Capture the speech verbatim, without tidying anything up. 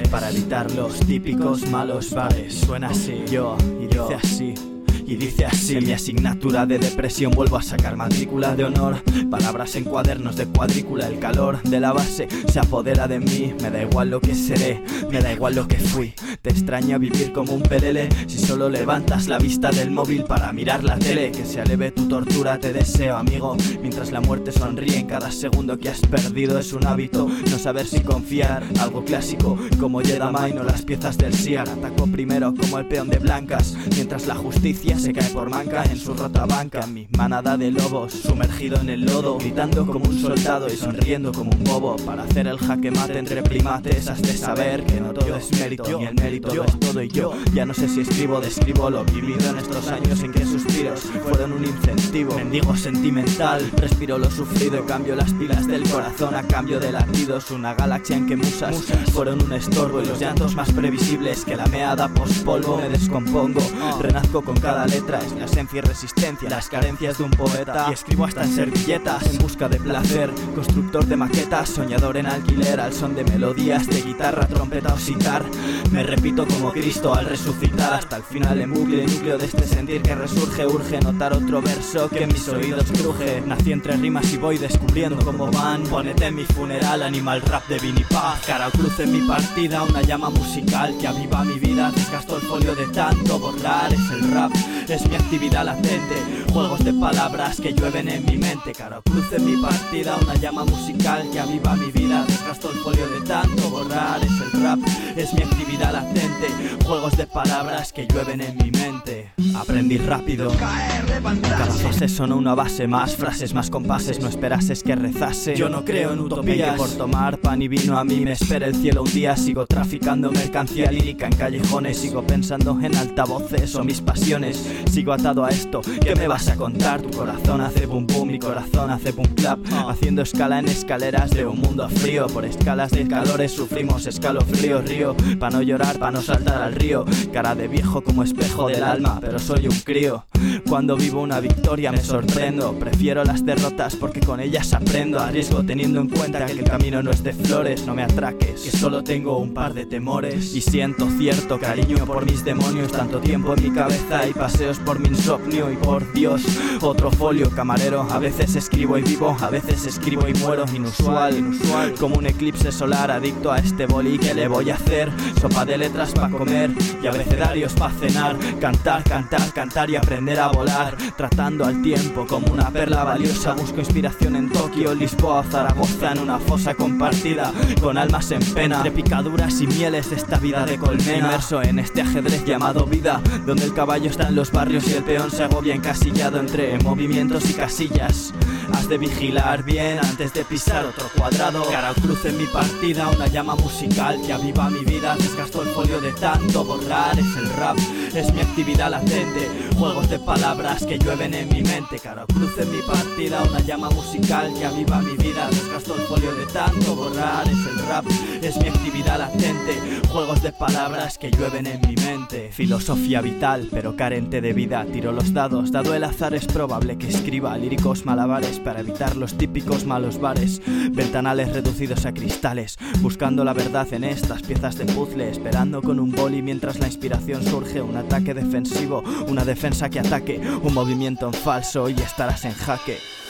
para evitar los típicos malos bares. Suena así, yo, y dice así. Y dice así: en mi asignatura de depresión vuelvo a sacar matrícula de honor. Palabras en cuadernos de cuadrícula. El calor de la base se apodera de mí. Me da igual lo que seré, me da igual lo que fui. Te extraña vivir como un pelele si solo levantas la vista del móvil para mirar la tele. Que se aleve tu tortura, te deseo, amigo. Mientras la muerte sonríe en cada segundo que has perdido. Es un hábito no saber si confiar. Algo clásico como Jedi Mind o las piezas del Siar. Ataco primero como el peón de blancas, mientras la justicia se cae por manca en su rota banca. Mi manada de lobos, sumergido en el lodo, gritando como un soldado y sonriendo como un bobo. Para hacer el jaque mate entre primates has de saber que no todo es mérito, ni el mérito lo es todo. Y yo ya no sé si escribo, describo lo vivido en estos años en que suspiros fueron un incentivo. Mendigo sentimental, respiro lo sufrido y cambio las pilas del corazón a cambio de latidos. Una galaxia en que musas fueron un estorbo y los llantos más previsibles que la meada pospolvo. Me descompongo, renazco con cada letra. Es la esencia y resistencia, las carencias de un poeta. Y escribo hasta en servilletas en busca de placer. Constructor de maquetas, soñador en alquiler, al son de melodías de guitarra, trompeta o sitar. Me repito como Cristo al resucitar hasta el final en bucle, núcleo de este sentir que resurge. Urge notar otro verso que en mis oídos cruje. Nací entre rimas y voy descubriendo cómo van. Ponete en mi funeral, animal rap de Vinipaz. Cara o cruz en mi partida, una llama musical que aviva mi vida. Desgasto el folio de tanto borrar, es el rap. Es mi actividad latente, juegos de palabras que llueven en mi mente. Cara o cruz en mi partida, una llama musical que aviva mi vida. Desgasto el folio de tanto borrar, es el rap. Es mi actividad latente, juegos de palabras que llueven en mi mente. Aprendí rápido, cada frase sonó una base. Más frases, más compases, no esperases que rezase. Yo no creo en utopías, que por tomar pan y vino a mí me espera el cielo un día. Sigo traficando mercancía lírica en callejones. Sigo pensando en altavoces o mis pasiones. Sigo atado a esto, ¿qué me vas a contar? Tu corazón hace boom boom, mi corazón hace boom clap. Haciendo escala en escaleras de un mundo frío. Por escalas de calores sufrimos escalofrío. Río, pa' no llorar, pa' no saltar al río. Cara de viejo como espejo del alma, pero soy un crío. Cuando vivo una victoria me sorprendo. Prefiero las derrotas porque con ellas aprendo. Arriesgo teniendo en cuenta que el camino no es de flores. No me atraques, que solo tengo un par de temores. Y siento cierto cariño por mis demonios. Tanto tiempo en mi cabeza y paseos por mi insomnio. Y por Dios, otro folio, camarero. A veces escribo y vivo, a veces escribo y muero. Inusual, inusual, como un eclipse solar. Adicto a este boli, ¿qué le voy a hacer? Sopa de letras pa' comer y abecedarios pa' cenar. Cantar, cantar, cantar y aprender a volar. Tratando al tiempo como una perla valiosa. Busco inspiración en Tokio, Lisboa o Zaragoza. En una fosa compartida con almas en pena. De picaduras y mieles de esta vida de colmena. Inmerso en este ajedrez llamado vida, donde el caballo está en los barrios y el peón se agobia encasillado entre movimientos y casillas. Has de vigilar bien antes de pisar otro cuadrado. Cara o cruz en mi partida, una llama musical que aviva mi vida. Desgasto el folio de tanto borrar, es el rap. Es mi actividad latente, juegos de palabras que llueven en mi mente. Cara o cruz en mi partida, una llama musical que aviva mi vida. Desgasto el folio de tanto borrar, es el rap. Es mi actividad latente, juegos de palabras que llueven en mi mente. Filosofía vital, pero carente de vida. Tiro los dados, dado el azar es probable que escriba líricos malabares para evitar los típicos malos bares. Ventanales reducidos a cristales, buscando la verdad en estas piezas de puzzle. Esperando con un boli mientras la inspiración surge. Un ataque defensivo, una defensa que ataque, un movimiento en falso y estarás en jaque.